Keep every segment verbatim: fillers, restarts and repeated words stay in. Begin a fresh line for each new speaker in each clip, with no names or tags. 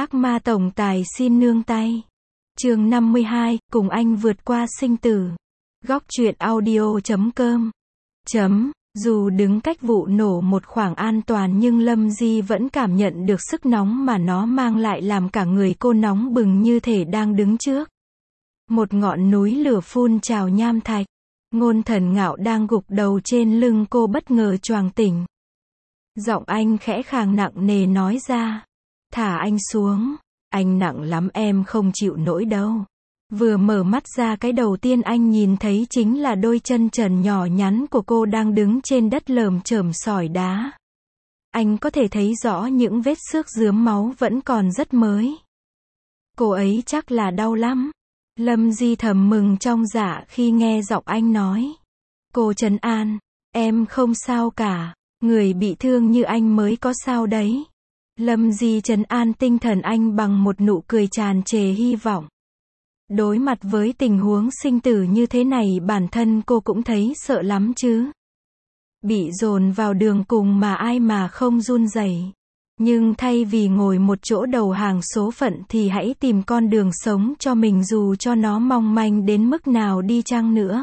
Ác ma tổng tài xin nương tay. Chương năm mươi hai, cùng anh vượt qua sinh tử. Góc truyện audio chấm com. Chấm, dù đứng cách vụ nổ một khoảng an toàn nhưng Lâm Di vẫn cảm nhận được sức nóng mà nó mang lại, làm cả người cô nóng bừng như thể đang đứng trước một ngọn núi lửa phun trào nham thạch. Ngôn Thần Ngạo đang gục đầu trên lưng cô bất ngờ choàng tỉnh. Giọng anh khẽ khàng nặng nề nói ra. Thả anh xuống, anh nặng lắm, em không chịu nổi đâu. Vừa mở mắt ra, cái đầu tiên anh nhìn thấy chính là đôi chân trần nhỏ nhắn của cô đang đứng trên đất lởm chởm sỏi đá. Anh có thể thấy rõ những vết xước rướm máu vẫn còn rất mới. Cô ấy chắc là đau lắm. Lâm Di thầm mừng trong dạ khi nghe giọng anh nói. Cô trấn an, em không sao cả, người bị thương như anh mới có sao đấy. Lâm Di trấn an tinh thần anh bằng một nụ cười tràn trề hy vọng. Đối mặt với tình huống sinh tử như thế này, bản thân cô cũng thấy sợ lắm chứ. Bị dồn vào đường cùng mà ai mà không run rẩy. Nhưng thay vì ngồi một chỗ đầu hàng số phận thì hãy tìm con đường sống cho mình, dù cho nó mong manh đến mức nào đi chăng nữa.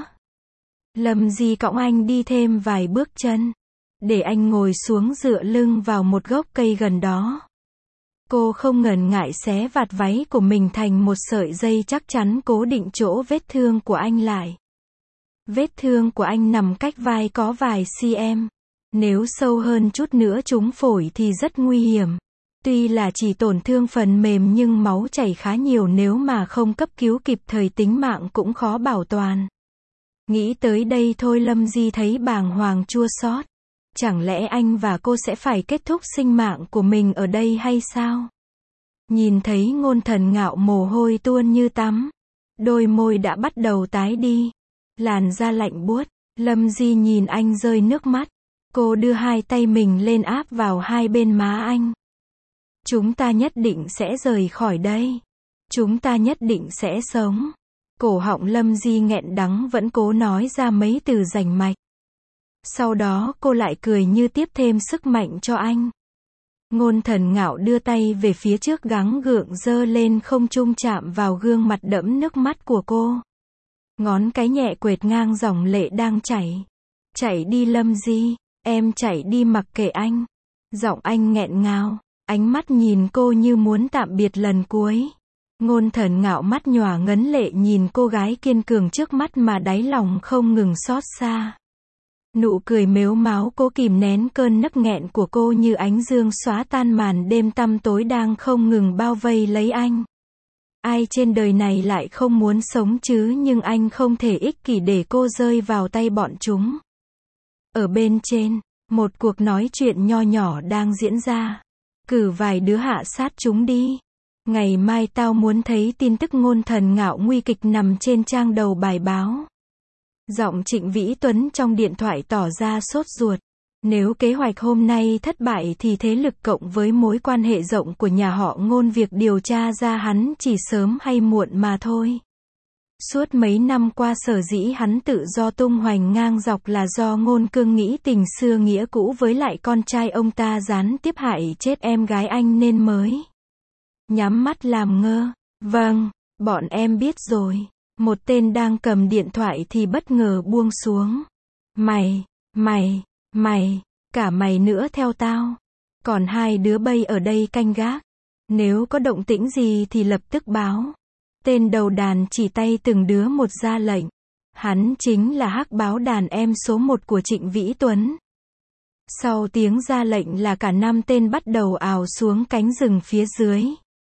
Lâm Di cõng anh đi thêm vài bước chân, để anh ngồi xuống dựa lưng vào một gốc cây gần đó. Cô không ngần ngại xé vạt váy của mình thành một sợi dây chắc chắn cố định chỗ vết thương của anh lại. Vết thương của anh nằm cách vai có vài cm. Nếu sâu hơn chút nữa trúng phổi thì rất nguy hiểm. Tuy là chỉ tổn thương phần mềm nhưng máu chảy khá nhiều, nếu mà không cấp cứu kịp thời tính mạng cũng khó bảo toàn. Nghĩ tới đây thôi Lâm Di thấy bàng hoàng chua xót. Chẳng lẽ anh và cô sẽ phải kết thúc sinh mạng của mình ở đây hay sao? Nhìn thấy Ngôn Thần Ngạo mồ hôi tuôn như tắm. Đôi môi đã bắt đầu tái đi. Làn da lạnh buốt. Lâm Di nhìn anh rơi nước mắt. Cô đưa hai tay mình lên áp vào hai bên má anh. Chúng ta nhất định sẽ rời khỏi đây. Chúng ta nhất định sẽ sống. Cổ họng Lâm Di nghẹn đắng vẫn cố nói ra mấy từ rành mạch. Sau đó cô lại cười như tiếp thêm sức mạnh cho anh. Ngôn Thần Ngạo đưa tay về phía trước, gắng gượng giơ lên không trung chạm vào gương mặt đẫm nước mắt của cô. Ngón cái nhẹ quệt ngang dòng lệ đang chảy. Chảy đi Lâm Di, em chảy đi mặc kệ anh. Giọng anh nghẹn ngào, ánh mắt nhìn cô như muốn tạm biệt lần cuối. Ngôn Thần Ngạo mắt nhòa ngấn lệ nhìn cô gái kiên cường trước mắt mà đáy lòng không ngừng xót xa. Nụ cười mếu máo cố kìm nén cơn nấc nghẹn của cô như ánh dương xóa tan màn đêm tăm tối đang không ngừng bao vây lấy anh. Ai trên đời này lại không muốn sống chứ, nhưng anh không thể ích kỷ để cô rơi vào tay bọn chúng. Ở bên trên, một cuộc nói chuyện nho nhỏ đang diễn ra. Cử vài đứa hạ sát chúng đi. Ngày mai tao muốn thấy tin tức Ngôn Thần Ngạo nguy kịch nằm trên trang đầu bài báo. Giọng Trịnh Vĩ Tuấn trong điện thoại tỏ ra sốt ruột. Nếu kế hoạch hôm nay thất bại thì thế lực cộng với mối quan hệ rộng của nhà họ Ngôn, việc điều tra ra hắn chỉ sớm hay muộn mà thôi. Suốt mấy năm qua sở dĩ hắn tự do tung hoành ngang dọc là do Ngôn Cương nghĩ tình xưa nghĩa cũ với lại con trai ông ta gián tiếp hại chết em gái anh nên mới nhắm mắt làm ngơ. Vâng, bọn em biết rồi. Một tên đang cầm điện thoại thì bất ngờ buông xuống. Mày, mày, mày, cả mày nữa theo tao. Còn hai đứa bay ở đây canh gác. Nếu có động tĩnh gì thì lập tức báo. Tên đầu đàn chỉ tay từng đứa một ra lệnh. Hắn chính là hắc báo đàn em số một của Trịnh Vĩ Tuấn. Sau tiếng ra lệnh là cả năm tên bắt đầu ào xuống cánh rừng phía dưới.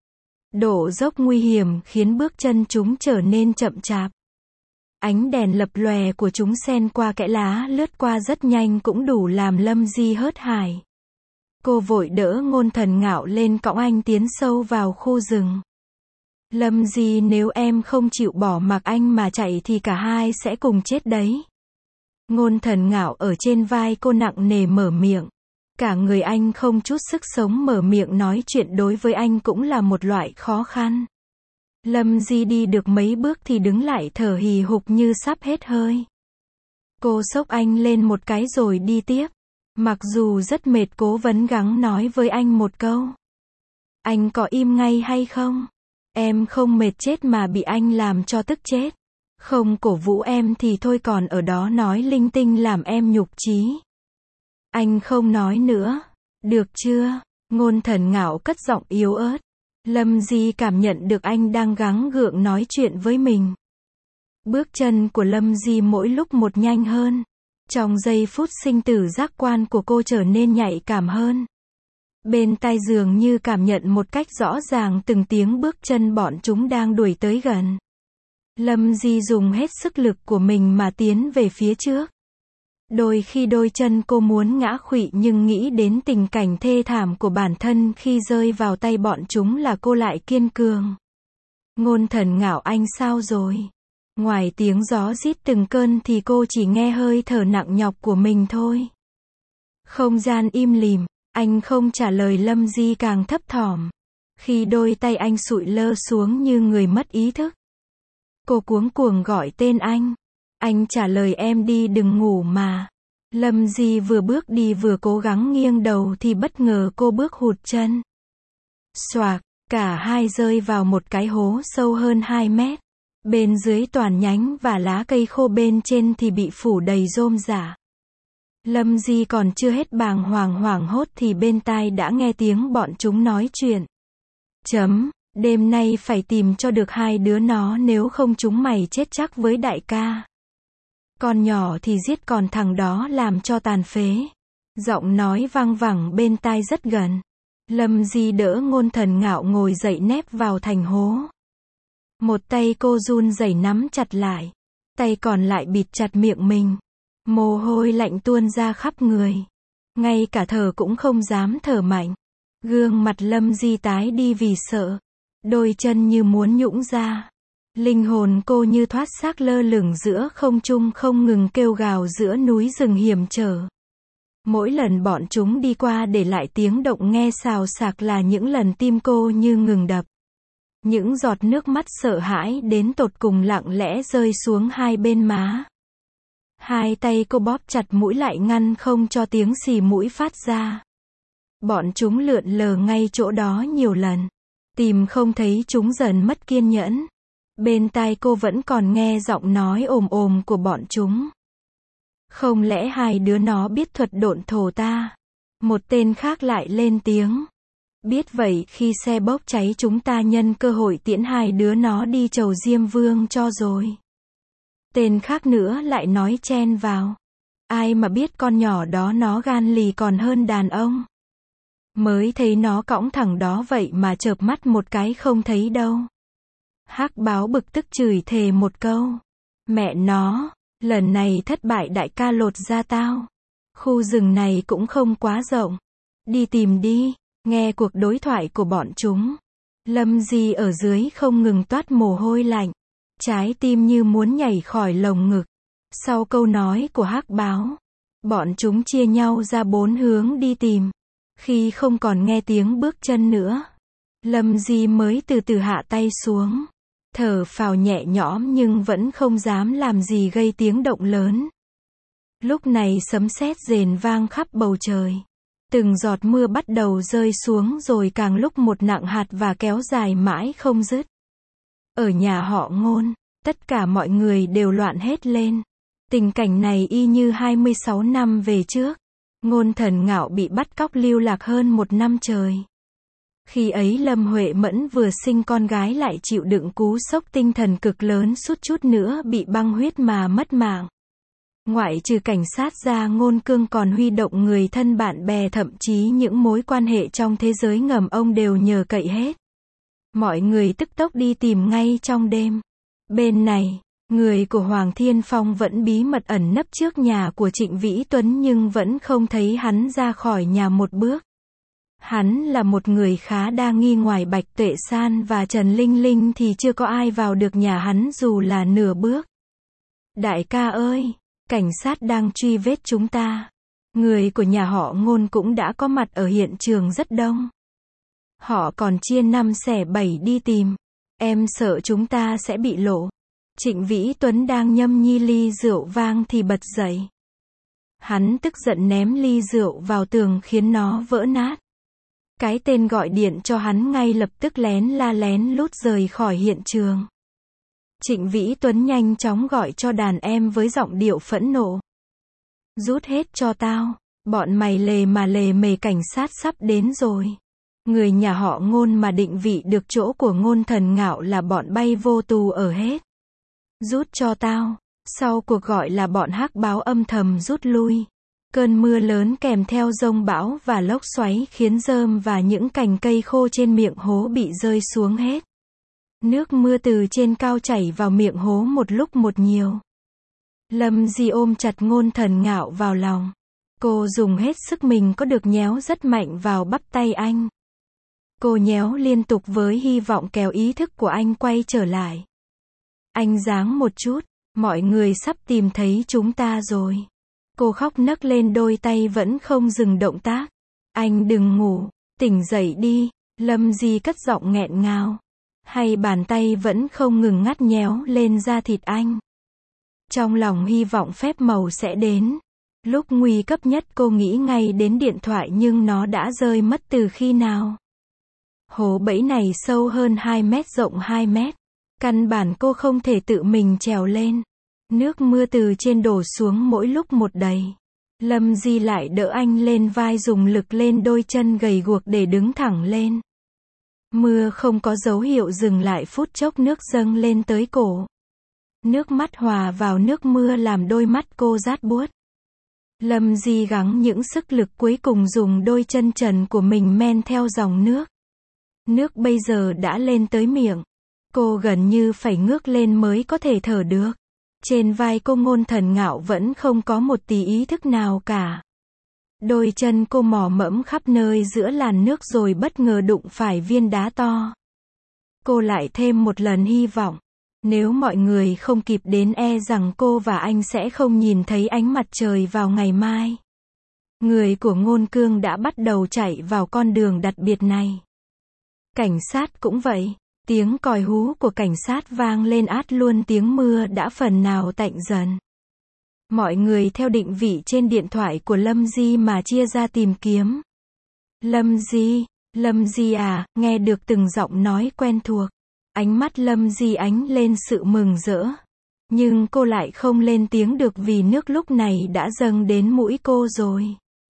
Độ dốc nguy hiểm khiến bước chân chúng trở nên chậm chạp. Ánh đèn lập lòe của chúng xen qua kẽ lá lướt qua rất nhanh cũng đủ làm Lâm Di hớt hải. Cô vội đỡ Ngôn Thần Ngạo lên cõng anh tiến sâu vào khu rừng. Lâm Di, nếu em không chịu bỏ mặc anh mà chạy thì cả hai sẽ cùng chết đấy. Ngôn Thần Ngạo ở trên vai cô nặng nề mở miệng. Cả người anh không chút sức sống, mở miệng nói chuyện đối với anh cũng là một loại khó khăn. Lâm Di đi được mấy bước thì đứng lại thở hì hục như sắp hết hơi. Cô xốc anh lên một cái rồi đi tiếp. Mặc dù rất mệt, cố vấn gắng nói với anh một câu. Anh có im ngay hay không? Em không mệt chết mà bị anh làm cho tức chết. Không cổ vũ em thì thôi, còn ở đó nói linh tinh làm em nhục chí. Anh không nói nữa. Được chưa? Ngôn Thần Ngạo cất giọng yếu ớt. Lâm Di cảm nhận được anh đang gắng gượng nói chuyện với mình. Bước chân của Lâm Di mỗi lúc một nhanh hơn. Trong giây phút sinh tử, giác quan của cô trở nên nhạy cảm hơn. Bên tai dường như cảm nhận một cách rõ ràng từng tiếng bước chân bọn chúng đang đuổi tới gần. Lâm Di dùng hết sức lực của mình mà tiến về phía trước. Đôi khi đôi chân cô muốn ngã khuỵu, nhưng nghĩ đến tình cảnh thê thảm của bản thân khi rơi vào tay bọn chúng là cô lại kiên cường. Ngôn Thần Ngạo, anh sao rồi? Ngoài tiếng gió rít từng cơn thì cô chỉ nghe hơi thở nặng nhọc của mình thôi. Không gian im lìm, anh không trả lời. Lâm Di càng thấp thỏm. Khi đôi tay anh sụi lơ xuống như người mất ý thức. Cô cuống cuồng gọi tên anh. Anh trả lời, em đi đừng ngủ mà. Lâm Di vừa bước đi vừa cố gắng nghiêng đầu thì bất ngờ cô bước hụt chân. Xoạc, cả hai rơi vào một cái hố sâu hơn hai mét. Bên dưới toàn nhánh và lá cây khô, bên trên thì bị phủ đầy rôm rả. Lâm Di còn chưa hết bàng hoàng hoảng hốt thì bên tai đã nghe tiếng bọn chúng nói chuyện. Chấm, đêm nay phải tìm cho được hai đứa nó, nếu không chúng mày chết chắc với đại ca. Con nhỏ thì giết, còn thằng đó làm cho tàn phế. Giọng nói vang vẳng bên tai rất gần. Lâm Di đỡ Ngôn Thần Ngạo ngồi dậy nép vào thành hố. Một tay cô run rẩy nắm chặt lại. Tay còn lại bịt chặt miệng mình. Mồ hôi lạnh tuôn ra khắp người. Ngay cả thở cũng không dám thở mạnh. Gương mặt Lâm Di tái đi vì sợ. Đôi chân như muốn nhũn ra. Linh hồn cô như thoát xác lơ lửng giữa không trung, không ngừng kêu gào giữa núi rừng hiểm trở. Mỗi lần bọn chúng đi qua để lại tiếng động nghe xào xạc là những lần tim cô như ngừng đập. Những giọt nước mắt sợ hãi đến tột cùng lặng lẽ rơi xuống hai bên má. Hai tay cô bóp chặt mũi lại ngăn không cho tiếng xì mũi phát ra. Bọn chúng lượn lờ ngay chỗ đó nhiều lần. Tìm không thấy chúng dần mất kiên nhẫn. Bên tai cô vẫn còn nghe giọng nói ồm ồm của bọn chúng. Không lẽ hai đứa nó biết thuật độn thổ ta? Một tên khác lại lên tiếng. Biết vậy khi xe bốc cháy chúng ta nhân cơ hội tiễn hai đứa nó đi chầu Diêm Vương cho rồi. Tên khác nữa lại nói chen vào. Ai mà biết con nhỏ đó nó gan lì còn hơn đàn ông. Mới thấy nó cõng thẳng đó vậy mà chợp mắt một cái không thấy đâu. Hắc Báo bực tức chửi thề một câu. Mẹ nó, lần này thất bại đại ca lột ra tao. Khu rừng này cũng không quá rộng. Đi tìm đi. Nghe cuộc đối thoại của bọn chúng. Lâm Di ở dưới không ngừng toát mồ hôi lạnh. Trái tim như muốn nhảy khỏi lồng ngực. Sau câu nói của Hắc Báo, bọn chúng chia nhau ra bốn hướng đi tìm. Khi không còn nghe tiếng bước chân nữa, Lâm Di mới từ từ hạ tay xuống. Thở phào nhẹ nhõm nhưng vẫn không dám làm gì gây tiếng động lớn. Lúc này sấm sét rền vang khắp bầu trời. Từng giọt mưa bắt đầu rơi xuống rồi càng lúc một nặng hạt và kéo dài mãi không dứt. Ở nhà họ Ngôn, tất cả mọi người đều loạn hết lên. Tình cảnh này y như hai mươi sáu năm về trước. Ngôn Thần Ngạo bị bắt cóc lưu lạc hơn một năm trời. Khi ấy Lâm Huệ Mẫn vừa sinh con gái lại chịu đựng cú sốc tinh thần cực lớn, suýt chút nữa bị băng huyết mà mất mạng. Ngoại trừ cảnh sát ra, Ngôn Cương còn huy động người thân bạn bè, thậm chí những mối quan hệ trong thế giới ngầm ông đều nhờ cậy hết. Mọi người tức tốc đi tìm ngay trong đêm. Bên này, người của Hoàng Thiên Phong vẫn bí mật ẩn nấp trước nhà của Trịnh Vĩ Tuấn nhưng vẫn không thấy hắn ra khỏi nhà một bước. Hắn là một người khá đa nghi, ngoài Bạch Tuệ San và Trần Linh Linh thì chưa có ai vào được nhà hắn dù là nửa bước. Đại ca ơi! Cảnh sát đang truy vết chúng ta. Người của nhà họ Ngôn cũng đã có mặt ở hiện trường rất đông. Họ còn chia năm xẻ bảy đi tìm. Em sợ chúng ta sẽ bị lộ. Trịnh Vĩ Tuấn đang nhâm nhi ly rượu vang thì bật dậy. Hắn tức giận ném ly rượu vào tường khiến nó vỡ nát. Cái tên gọi điện cho hắn ngay lập tức lén la lén lút rời khỏi hiện trường. Trịnh Vĩ Tuấn nhanh chóng gọi cho đàn em với giọng điệu phẫn nộ. Rút hết cho tao, bọn mày lề mà lề mề, cảnh sát sắp đến rồi. Người nhà họ Ngôn mà định vị được chỗ của Ngôn Thần Ngạo là bọn bay vô tù ở hết. Rút cho tao. Sau cuộc gọi là bọn hắc báo âm thầm rút lui. Cơn mưa lớn kèm theo dông bão và lốc xoáy khiến rơm và những cành cây khô trên miệng hố bị rơi xuống hết. Nước mưa từ trên cao chảy vào miệng hố một lúc một nhiều. Lâm Di ôm chặt Ngôn Thần Ngạo vào lòng. Cô dùng hết sức mình có được nhéo rất mạnh vào bắp tay anh. Cô nhéo liên tục với hy vọng kéo ý thức của anh quay trở lại. Anh giáng một chút, mọi người sắp tìm thấy chúng ta rồi. Cô khóc nấc lên, đôi tay vẫn không dừng động tác. Anh đừng ngủ, tỉnh dậy đi, Lâm Di cất giọng nghẹn ngào. Hay bàn tay vẫn không ngừng ngắt nhéo lên da thịt anh. Trong lòng hy vọng phép màu sẽ đến. Lúc nguy cấp nhất cô nghĩ ngay đến điện thoại nhưng nó đã rơi mất từ khi nào. Hố bẫy này sâu hơn hai mét, rộng hai mét. Căn bản cô không thể tự mình trèo lên. Nước mưa từ trên đổ xuống mỗi lúc một đầy. Lâm Di lại đỡ anh lên vai, dùng lực lên đôi chân gầy guộc để đứng thẳng lên. Mưa không có dấu hiệu dừng lại, phút chốc nước dâng lên tới cổ. Nước mắt hòa vào nước mưa làm đôi mắt cô rát buốt. Lâm Di gắng những sức lực cuối cùng, dùng đôi chân trần của mình men theo dòng nước. Nước bây giờ đã lên tới miệng. Cô gần như phải ngước lên mới có thể thở được. Trên vai cô Ngôn Thần Ngạo vẫn không có một tí ý thức nào cả. Đôi chân cô mò mẫm khắp nơi giữa làn nước rồi bất ngờ đụng phải viên đá to. Cô lại thêm một lần hy vọng. Nếu mọi người không kịp đến, e rằng cô và anh sẽ không nhìn thấy ánh mặt trời vào ngày mai. Người của Ngôn Cương đã bắt đầu chạy vào con đường đặc biệt này. Cảnh sát cũng vậy. Tiếng còi hú của cảnh sát vang lên át luôn tiếng mưa đã phần nào tạnh dần. Mọi người theo định vị trên điện thoại của Lâm Di mà chia ra tìm kiếm. Lâm Di, Lâm Di à, nghe được từng giọng nói quen thuộc. Ánh mắt Lâm Di ánh lên sự mừng rỡ. Nhưng cô lại không lên tiếng được vì nước lúc này đã dâng đến mũi cô rồi.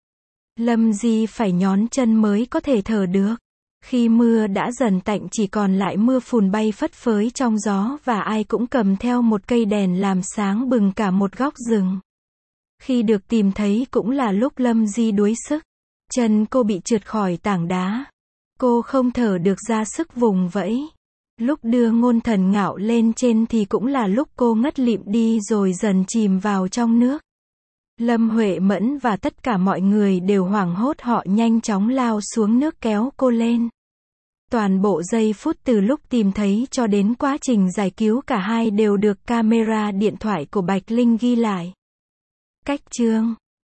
Lâm Di phải nhón chân mới có thể thở được. Khi mưa đã dần tạnh, chỉ còn lại mưa phùn bay phất phới trong gió và ai cũng cầm theo một cây đèn làm sáng bừng cả một góc rừng. Khi được tìm thấy cũng là lúc Lâm Di đuối sức. Chân cô bị trượt khỏi tảng đá. Cô không thở được, ra sức vùng vẫy. Lúc đưa Ngôn Thần Ngạo lên trên thì cũng là lúc cô ngất lịm đi rồi dần chìm vào trong nước. Lâm Huệ Mẫn và tất cả mọi người đều hoảng hốt, họ nhanh chóng lao xuống nước kéo cô lên. Toàn bộ giây phút từ lúc tìm thấy cho đến quá trình giải cứu cả hai đều được camera điện thoại của Bạch Linh ghi lại. Cách chương